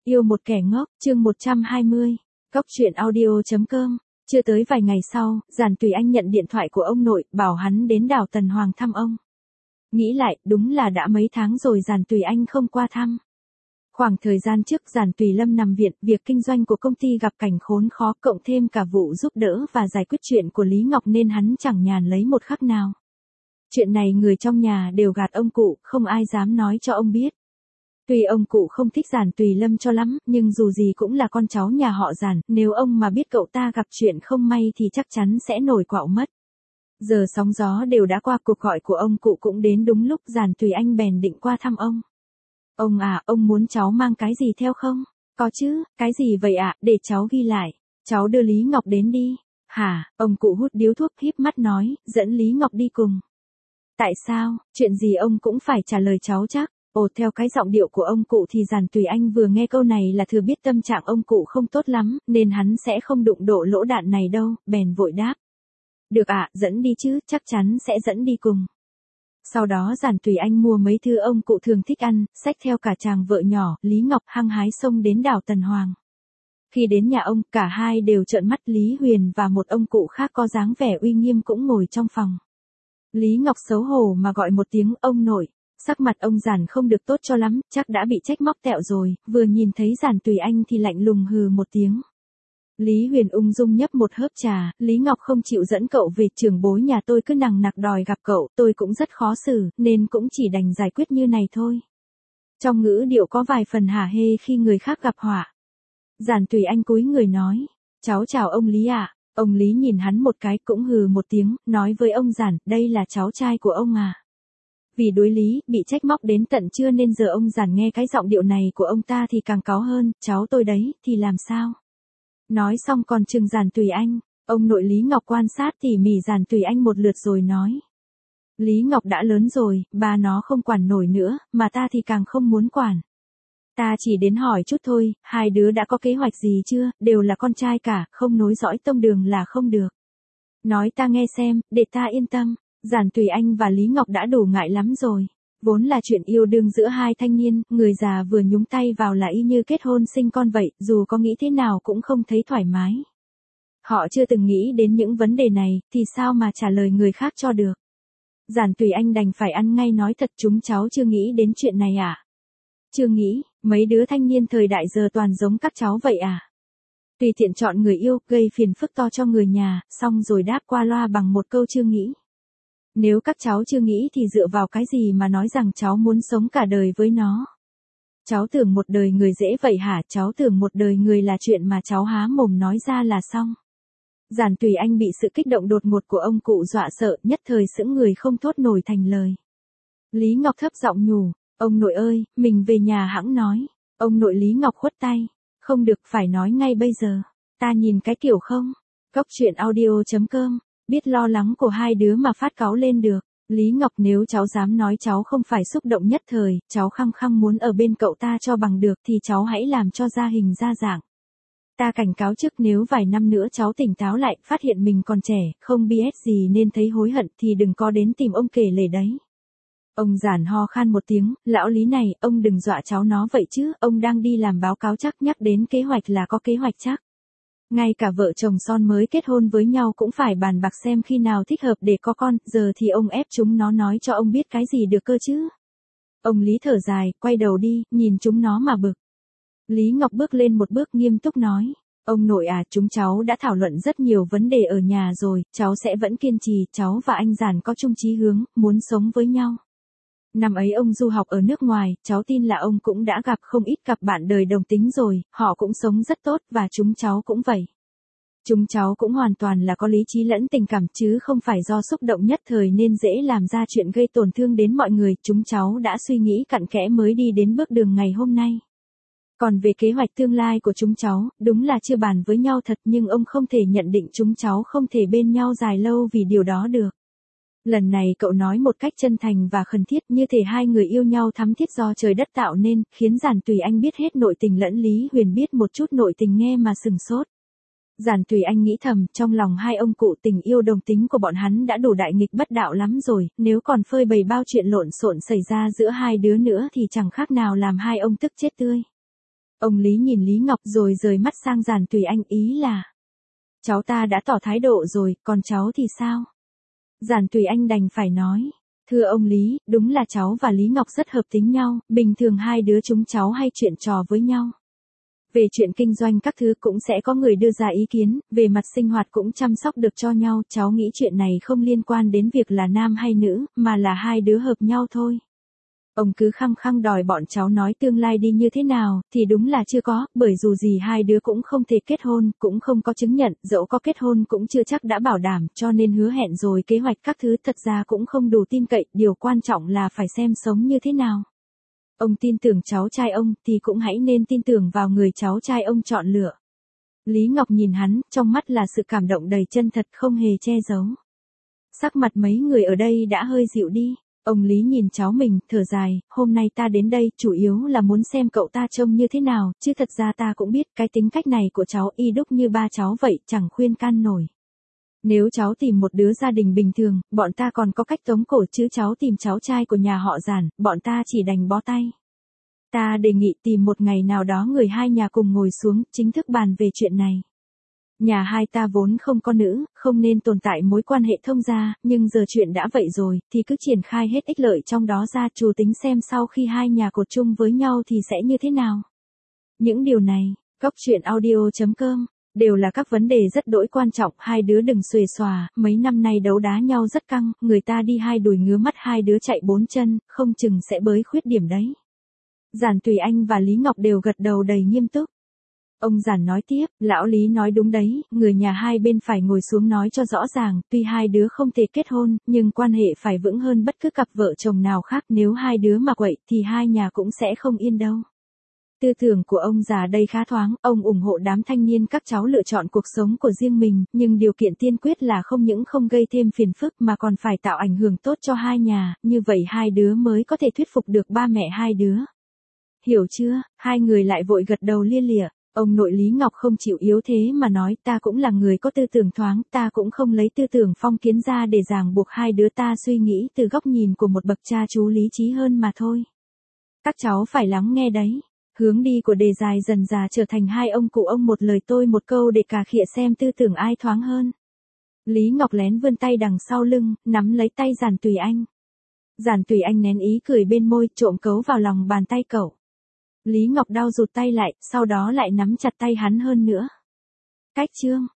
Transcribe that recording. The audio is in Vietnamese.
Yêu một kẻ ngốc, chương 120. Cóc truyện audio.com. Chưa tới vài ngày sau, Giản Tùy Anh nhận điện thoại của ông nội, bảo hắn đến đảo Tần Hoàng thăm ông. Nghĩ lại, đúng là đã mấy tháng rồi Giản Tùy Anh không qua thăm. Khoảng thời gian trước Giản Tùy Lâm nằm viện, việc kinh doanh của công ty gặp cảnh khốn khó, cộng thêm cả vụ giúp đỡ và giải quyết chuyện của Lý Ngọc nên hắn chẳng nhàn lấy một khắc nào. Chuyện này người trong nhà đều gạt ông cụ, không ai dám nói cho ông biết. Tuy ông cụ không thích Giản Tùy Lâm cho lắm, nhưng dù gì cũng là con cháu nhà họ Giản, nếu ông mà biết cậu ta gặp chuyện không may thì chắc chắn sẽ nổi quạo mất. Giờ sóng gió đều đã qua, cuộc gọi của ông cụ cũng đến đúng lúc, Giản Tùy Anh bèn định qua thăm ông. Ông à, ông muốn cháu mang cái gì theo không? Có chứ, cái gì vậy ạ, để cháu ghi lại. Cháu đưa Lý Ngọc đến đi. Hả, ông cụ hút điếu thuốc híp mắt nói, dẫn Lý Ngọc đi cùng. Tại sao, chuyện gì ông cũng phải trả lời cháu chắc. Ồ, theo cái giọng điệu của ông cụ thì Giản Tùy Anh vừa nghe câu này là thừa biết tâm trạng ông cụ không tốt lắm, nên hắn sẽ không đụng độ lỗ đạn này đâu, bèn vội đáp. Được ạ, dẫn đi chứ, chắc chắn sẽ dẫn đi cùng. Sau đó Giản Tùy Anh mua mấy thứ ông cụ thường thích ăn, xách theo cả chàng vợ nhỏ, Lý Ngọc hăng hái xông đến đảo Tần Hoàng. Khi đến nhà ông, cả hai đều trợn mắt, Lý Huyền và một ông cụ khác có dáng vẻ uy nghiêm cũng ngồi trong phòng. Lý Ngọc xấu hổ mà gọi một tiếng ông nội. Sắc mặt ông Giản không được tốt cho lắm, chắc đã bị trách móc tẹo rồi, vừa nhìn thấy Giản Tùy Anh thì lạnh lùng hừ một tiếng. Lý Huyền ung dung nhấp một hớp trà, Lý Ngọc không chịu dẫn cậu về, trưởng bối nhà tôi cứ nằng nặc đòi gặp cậu, tôi cũng rất khó xử, nên cũng chỉ đành giải quyết như này thôi. Trong ngữ điệu có vài phần hả hê khi người khác gặp họa. Giản Tùy Anh cúi người nói, cháu chào ông Lý ạ. Ông Lý nhìn hắn một cái cũng hừ một tiếng, nói với ông Giản, đây là cháu trai của ông à. Vì đối lý, bị trách móc đến tận trưa nên giờ ông Giản nghe cái giọng điệu này của ông ta thì càng cáu hơn, cháu tôi đấy, thì làm sao? Nói xong còn chừng Giản Tùy Anh, ông nội Lý Ngọc quan sát tỉ mỉ Giản Tùy Anh một lượt rồi nói. Lý Ngọc đã lớn rồi, ba nó không quản nổi nữa, mà ta thì càng không muốn quản. Ta chỉ đến hỏi chút thôi, hai đứa đã có kế hoạch gì chưa, đều là con trai cả, không nối dõi tông đường là không được. Nói ta nghe xem, để ta yên tâm. Giản Tùy Anh và Lý Ngọc đã đủ ngại lắm rồi. Vốn là chuyện yêu đương giữa hai thanh niên, người già vừa nhúng tay vào là y như kết hôn sinh con vậy, dù có nghĩ thế nào cũng không thấy thoải mái. Họ chưa từng nghĩ đến những vấn đề này, thì sao mà trả lời người khác cho được. Giản Tùy Anh đành phải ăn ngay nói thật, chúng cháu chưa nghĩ đến chuyện này à? Chưa nghĩ, mấy đứa thanh niên thời đại giờ toàn giống các cháu vậy à? Tùy tiện chọn người yêu, gây phiền phức to cho người nhà, xong rồi đáp qua loa bằng một câu chưa nghĩ. Nếu các cháu chưa nghĩ thì dựa vào cái gì mà nói rằng cháu muốn sống cả đời với nó? Cháu tưởng một đời người dễ vậy hả? Cháu tưởng một đời người là chuyện mà cháu há mồm nói ra là xong. Giản Tùy Anh bị sự kích động đột ngột của ông cụ dọa sợ, nhất thời sững người không thốt nổi thành lời. Lý Ngọc thấp giọng nhủ, ông nội ơi, mình về nhà hẵng nói. Ông nội Lý Ngọc khuất tay, không được, phải nói ngay bây giờ. Ta nhìn cái kiểu không? Cóc truyện audio.com. Biết lo lắng của hai đứa mà phát cáu lên được. Lý Ngọc, nếu cháu dám nói cháu không phải xúc động nhất thời, cháu khăng khăng muốn ở bên cậu ta cho bằng được thì cháu hãy làm cho ra hình ra dạng. Ta cảnh cáo trước, nếu vài năm nữa cháu tỉnh táo lại, phát hiện mình còn trẻ, không biết gì nên thấy hối hận thì đừng có đến tìm ông kể lể đấy. Ông Giản ho khan một tiếng, lão Lý này, ông đừng dọa cháu nó vậy chứ, ông đang đi làm báo cáo chắc, nhắc đến kế hoạch là có kế hoạch chắc. Ngay cả vợ chồng son mới kết hôn với nhau cũng phải bàn bạc xem khi nào thích hợp để có con, giờ thì ông ép chúng nó nói cho ông biết cái gì được cơ chứ. Ông Lý thở dài, quay đầu đi, nhìn chúng nó mà bực. Lý Ngọc bước lên một bước nghiêm túc nói, ông nội à, chúng cháu đã thảo luận rất nhiều vấn đề ở nhà rồi, cháu sẽ vẫn kiên trì, cháu và anh Giản có chung chí hướng, muốn sống với nhau. Năm ấy ông du học ở nước ngoài, cháu tin là ông cũng đã gặp không ít cặp bạn đời đồng tính rồi, họ cũng sống rất tốt và chúng cháu cũng vậy. Chúng cháu cũng hoàn toàn là có lý trí lẫn tình cảm chứ không phải do xúc động nhất thời nên dễ làm ra chuyện gây tổn thương đến mọi người, chúng cháu đã suy nghĩ cặn kẽ mới đi đến bước đường ngày hôm nay. Còn về kế hoạch tương lai của chúng cháu, đúng là chưa bàn với nhau thật nhưng ông không thể nhận định chúng cháu không thể bên nhau dài lâu vì điều đó được. Lần này cậu nói một cách chân thành và khẩn thiết, như thể hai người yêu nhau thắm thiết do trời đất tạo nên, khiến Giản Tùy Anh biết hết nội tình lẫn Lý Huyền biết một chút nội tình nghe mà sừng sốt. Giản Tùy Anh nghĩ thầm, trong lòng hai ông cụ tình yêu đồng tính của bọn hắn đã đủ đại nghịch bất đạo lắm rồi, nếu còn phơi bày bao chuyện lộn xộn xảy ra giữa hai đứa nữa thì chẳng khác nào làm hai ông tức chết tươi. Ông Lý nhìn Lý Ngọc rồi rời mắt sang Giản Tùy Anh, ý là: cháu ta đã tỏ thái độ rồi, còn cháu thì sao? Giản Tùy Anh đành phải nói: thưa ông Lý, đúng là cháu và Lý Ngọc rất hợp tính nhau, bình thường hai đứa chúng cháu hay chuyện trò với nhau. Về chuyện kinh doanh các thứ cũng sẽ có người đưa ra ý kiến, về mặt sinh hoạt cũng chăm sóc được cho nhau, cháu nghĩ chuyện này không liên quan đến việc là nam hay nữ, mà là hai đứa hợp nhau thôi. Ông cứ khăng khăng đòi bọn cháu nói tương lai đi như thế nào, thì đúng là chưa có, bởi dù gì hai đứa cũng không thể kết hôn, cũng không có chứng nhận, dẫu có kết hôn cũng chưa chắc đã bảo đảm, cho nên hứa hẹn rồi kế hoạch các thứ thật ra cũng không đủ tin cậy, điều quan trọng là phải xem sống như thế nào. Ông tin tưởng cháu trai ông, thì cũng hãy nên tin tưởng vào người cháu trai ông chọn lựa. Lý Ngọc nhìn hắn, trong mắt là sự cảm động đầy chân thật, không hề che giấu. Sắc mặt mấy người ở đây đã hơi dịu đi. Ông Lý nhìn cháu mình, thở dài: hôm nay ta đến đây, chủ yếu là muốn xem cậu ta trông như thế nào, chứ thật ra ta cũng biết cái tính cách này của cháu y đúc như ba cháu vậy, chẳng khuyên can nổi. Nếu cháu tìm một đứa gia đình bình thường, bọn ta còn có cách tống cổ, chứ cháu tìm cháu trai của nhà họ Giản, bọn ta chỉ đành bó tay. Ta đề nghị tìm một ngày nào đó người hai nhà cùng ngồi xuống, chính thức bàn về chuyện này. Nhà hai ta vốn không có nữ, không nên tồn tại mối quan hệ thông gia, nhưng giờ chuyện đã vậy rồi, thì cứ triển khai hết ích lợi trong đó ra, chủ tính xem sau khi hai nhà cột chung với nhau thì sẽ như thế nào. Những điều này, coctruyện.audio.com, đều là các vấn đề rất đỗi quan trọng, hai đứa đừng xuề xòa, mấy năm nay đấu đá nhau rất căng, người ta đi hai đùi ngứa mắt, hai đứa chạy bốn chân, không chừng sẽ bới khuyết điểm đấy. Giản Tùy Anh và Lý Ngọc đều gật đầu đầy nghiêm túc. Ông Giản nói tiếp: lão Lý nói đúng đấy, người nhà hai bên phải ngồi xuống nói cho rõ ràng, tuy hai đứa không thể kết hôn, nhưng quan hệ phải vững hơn bất cứ cặp vợ chồng nào khác, nếu hai đứa mà quậy thì hai nhà cũng sẽ không yên đâu. Tư tưởng của ông già đây khá thoáng, ông ủng hộ đám thanh niên các cháu lựa chọn cuộc sống của riêng mình, nhưng điều kiện tiên quyết là không những không gây thêm phiền phức mà còn phải tạo ảnh hưởng tốt cho hai nhà, như vậy hai đứa mới có thể thuyết phục được ba mẹ hai đứa. Hiểu chưa? Hai người lại vội gật đầu lia lịa. Ông nội Lý Ngọc không chịu yếu thế mà nói: ta cũng là người có tư tưởng thoáng, ta cũng không lấy tư tưởng phong kiến ra để ràng buộc hai đứa, ta suy nghĩ từ góc nhìn của một bậc cha chú lý trí hơn mà thôi. Các cháu phải lắng nghe đấy. Hướng đi của đề tài dần dà trở thành hai ông cụ ông một lời tôi một câu để cà khịa xem tư tưởng ai thoáng hơn. Lý Ngọc lén vươn tay đằng sau lưng, nắm lấy tay Giản Tùy Anh. Giản Tùy Anh nén ý cười bên môi, trộm cấu vào lòng bàn tay cậu. Lý Ngọc đau rụt tay lại, sau đó lại nắm chặt tay hắn hơn nữa. Cách chương